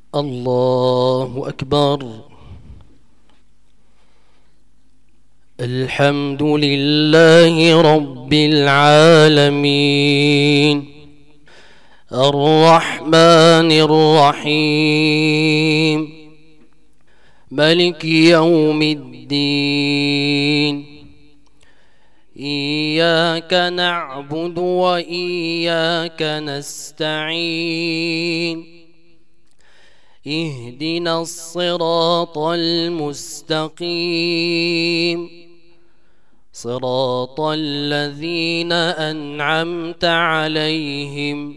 الله أكبر. الحمد لله رب العالمين الرحمن الرحيم ملك يوم الدين. إياك نعبد وإياك نستعين. اهدنا الصراط المستقيم صراط الذين أنعمت عليهم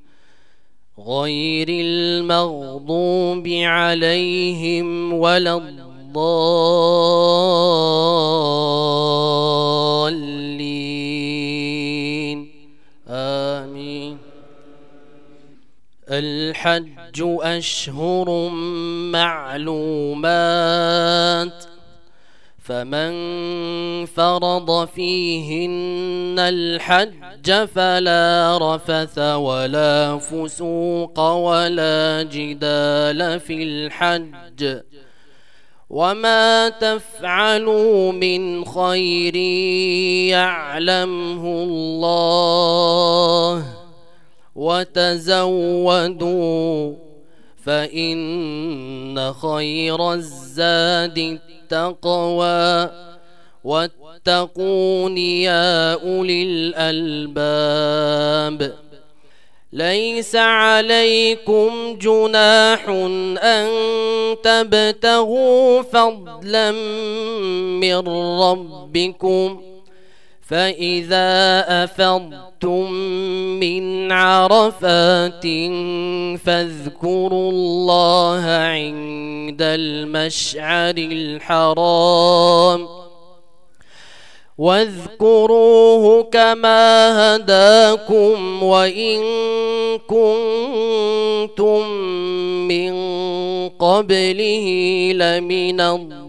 غير المغضوب عليهم ولا الضالين آمين. الحج أشهر معلومات فمن فرض فيهن الحج فلا رفث ولا فسوق ولا جدال في الحج وما تفعلوا من خير يعلمه الله وتزودوا فإن خير الزاد التقوى واتقون يا أولي الألباب. ليس عليكم جناح أن تبتغوا فضلا من ربكم فإذا أفضتم من عرفات فاذكروا الله عند المشعر الحرام واذكروه كما هداكم وإن كنتم من قبله لمن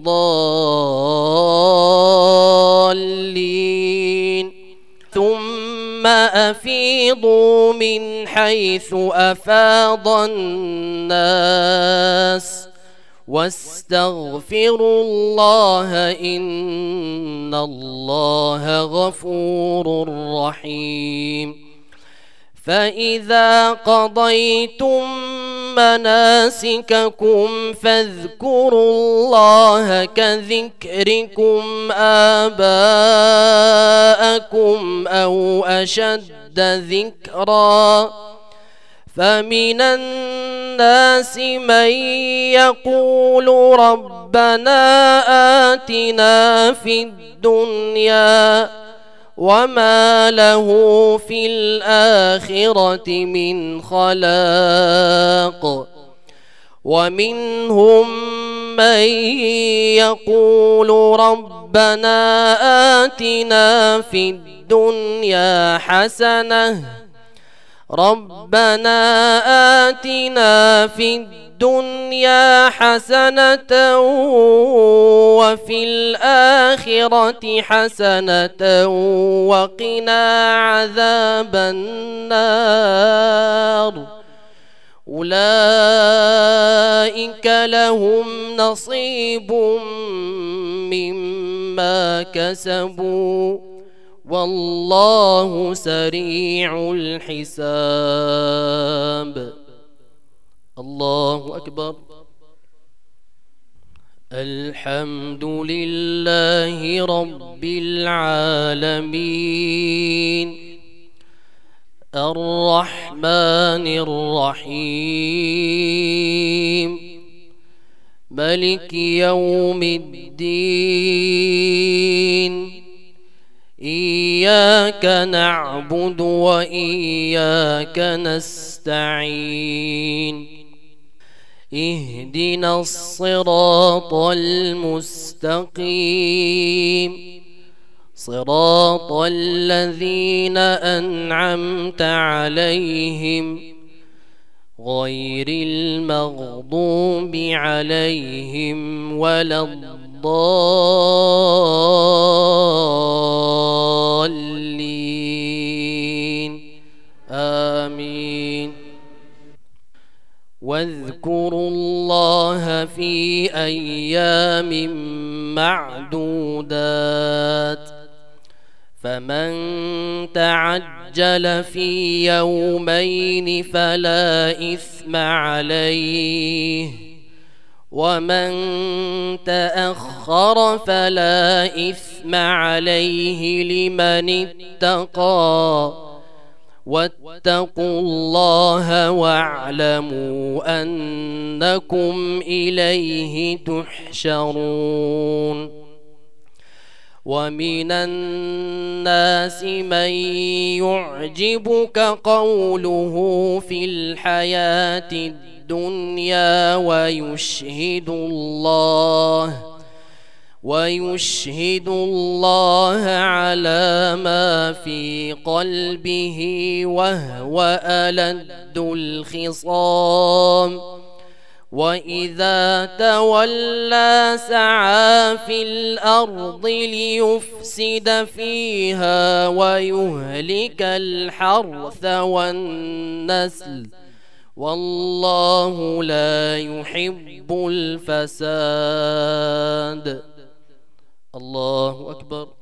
الضالين. ثم أفيضوا من حيث أفاض الناس واستغفروا الله إن الله غفور رحيم. فإذا قضيتم مناسككم فاذكروا الله كذكركم آباءكم أو أشد ذكرا. فمن الناس من يقول ربنا آتنا في الدنيا وما له في الآخرة من خلاق. ومنهم من يقول ربنا آتنا في الدنيا حسنة ربنا آتنا في الدنيا حسنة وفي الآخرة حسنة وقنا عذاب النار. أولئك لهم نصيب مما كسبوا والله سريع الحساب. الله أكبر. الحمد لله رب العالمين الرحمن الرحيم ملك يوم الدين. إياك نعبد وإياك نستعين. اهدنا الصراط المستقيم صراط الذين أنعمت عليهم غير المغضوب عليهم ولا الضالين آمين. واذكروا الله في أيام معدودات فمن تعجل في يومين فلا إثم عليه ومن تأخر فلا إثم عليه لمن اتقى واتقوا الله واعلموا أنكم إليه تحشرون ومن الناس من يعجبك قوله في الحياة الدنيا ويشهد الله على ما في قلبه وهو ألد الخصام وإذا تولى سعى في الأرض ليفسد فيها ويهلك الحرث والنسل والله لا يحب الفساد. الله أكبر.